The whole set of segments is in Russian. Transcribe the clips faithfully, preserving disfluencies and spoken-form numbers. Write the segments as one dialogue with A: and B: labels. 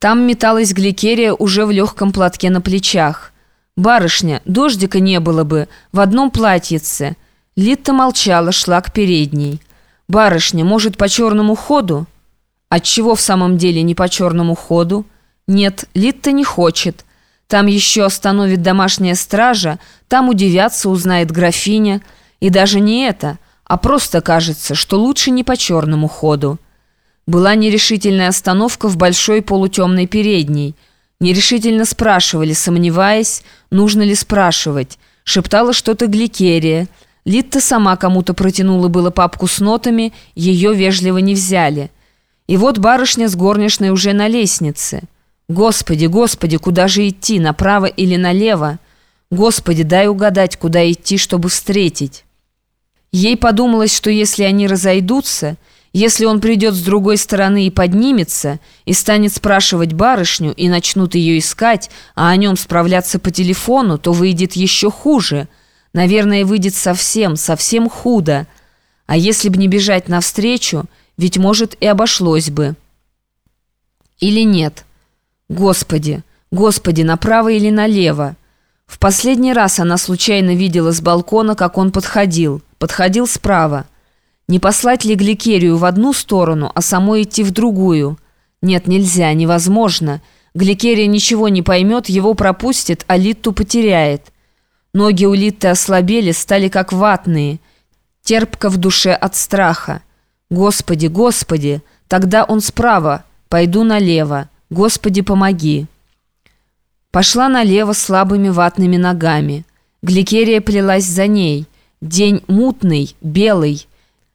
A: Там металась Гликерия уже в легком платке на плечах. «Барышня, дождика не было бы, в одном платьице». Литта молчала, шла к передней. «Барышня, может, по черному ходу?» «Отчего в самом деле не по черному ходу?» «Нет, Литта не хочет. Там еще остановит домашняя стража, там удивятся, узнает графиня. И даже не это, а просто кажется, что лучше не по черному ходу». Была нерешительная остановка в большой полутемной передней. Нерешительно спрашивали, сомневаясь, нужно ли спрашивать. Шептала что-то Гликерия. Литта сама кому-то протянула было папку с нотами, ее вежливо не взяли. И вот барышня с горничной уже на лестнице. «Господи, Господи, куда же идти, направо или налево? Господи, дай угадать, куда идти, чтобы встретить». Ей подумалось, что если они разойдутся, если он придет с другой стороны и поднимется, и станет спрашивать барышню, и начнут ее искать, а о нем справляться по телефону, то выйдет еще хуже. Наверное, выйдет совсем, совсем худо. А если б не бежать навстречу, ведь, может, и обошлось бы. Или нет? Господи, Господи, направо или налево? В последний раз она случайно видела с балкона, как он подходил. Подходил справа. Не послать ли Гликерию в одну сторону, а самой идти в другую? Нет, нельзя, невозможно. Гликерия ничего не поймет, его пропустит, а Литту потеряет. Ноги у Литты ослабели, стали как ватные. Терпко в душе от страха. Господи, Господи, тогда он справа, пойду налево. Господи, помоги. Пошла налево слабыми ватными ногами. Гликерия плелась за ней. День мутный, белый.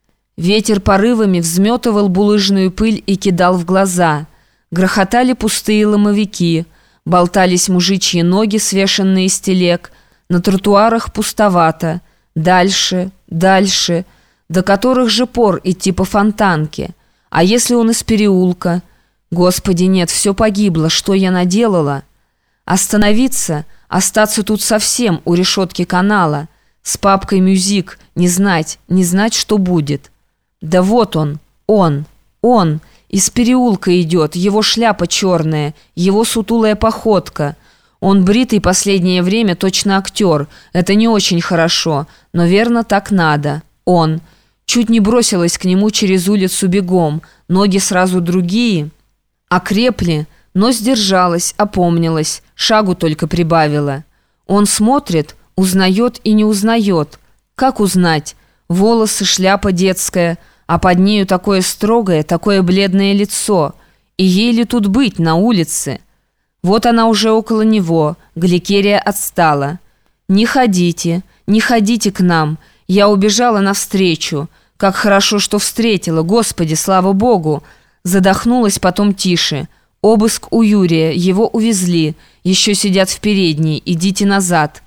A: Ветер порывами взметывал булыжную пыль и кидал в глаза. Грохотали пустые ломовики. Болтались мужичьи ноги, свешенные с телег. На тротуарах пустовато. Дальше, дальше. До которых же пор идти по Фонтанке? А если он из переулка? Господи, нет, все погибло. Что я наделала? Остановиться, остаться тут совсем у решетки канала. С папкой «Мюзик», не знать, не знать, что будет. Да вот он, он, он, из переулка идет, его шляпа черная, его сутулая походка. Он бритый последнее время, точно актер. Это не очень хорошо, но верно так надо. Он. Чуть не бросилась к нему через улицу бегом, ноги сразу другие. Окрепли, но сдержалась, опомнилась, шагу только прибавила. Он смотрит, узнает и не узнает. Как узнать? Волосы, шляпа детская, а под нею такое строгое, такое бледное лицо. И ей ли тут быть на улице? Вот она уже около него, Гликерия отстала. «Не ходите, не ходите к нам, я убежала навстречу. Как хорошо, что встретила, Господи, слава Богу!» Задохнулась потом тише. «Обыск у Юрия, его увезли, еще сидят в передней, идите назад».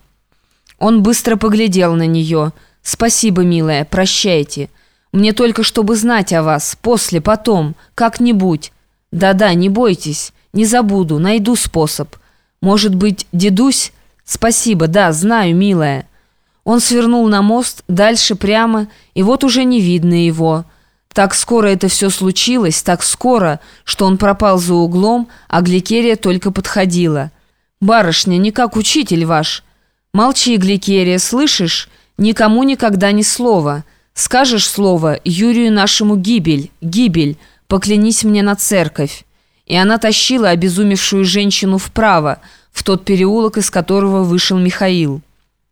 A: Он быстро поглядел на нее. «Спасибо, милая, прощайте. Мне только чтобы знать о вас, после, потом, как-нибудь. Да-да, не бойтесь, не забуду, найду способ. Может быть, дедусь? Спасибо, да, знаю, милая». Он свернул на мост, дальше прямо, и вот уже не видно его. Так скоро это все случилось, так скоро, что он пропал за углом, а Гликерия только подходила. «Барышня, не как учитель ваш». «Молчи, Гликерия, слышишь? Никому никогда ни слова. Скажешь слово, Юрию нашему гибель, гибель, поклянись мне на церковь». И она тащила обезумевшую женщину вправо, в тот переулок, из которого вышел Михаил.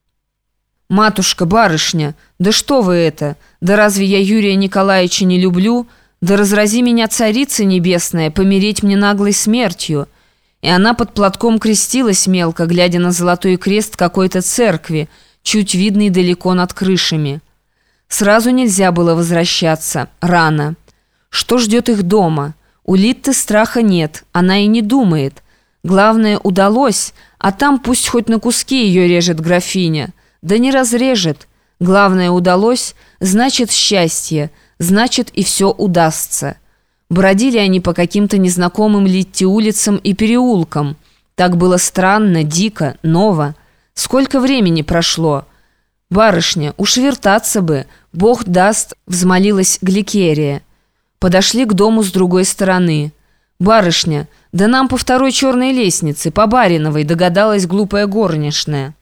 A: «Матушка, барышня, да что вы это? Да разве я Юрия Николаевича не люблю? Да разрази меня, царица небесная, помереть мне наглой смертью». И она под платком крестилась мелко, глядя на золотой крест какой-то церкви, чуть видный далеко над крышами. Сразу нельзя было возвращаться, рано. Что ждет их дома? У Литты страха нет, она и не думает. Главное, удалось, а там пусть хоть на куски ее режет графиня. Да не разрежет. Главное, удалось, значит счастье, значит и все удастся. Бродили они по каким-то незнакомым Литте улицам и переулкам. Так было странно, дико, ново. Сколько времени прошло? «Барышня, уж вертаться бы, Бог даст», — взмолилась Гликерия. Подошли к дому с другой стороны. «Барышня, да нам по второй черной лестнице, по Бариновой», догадалась глупая горничная.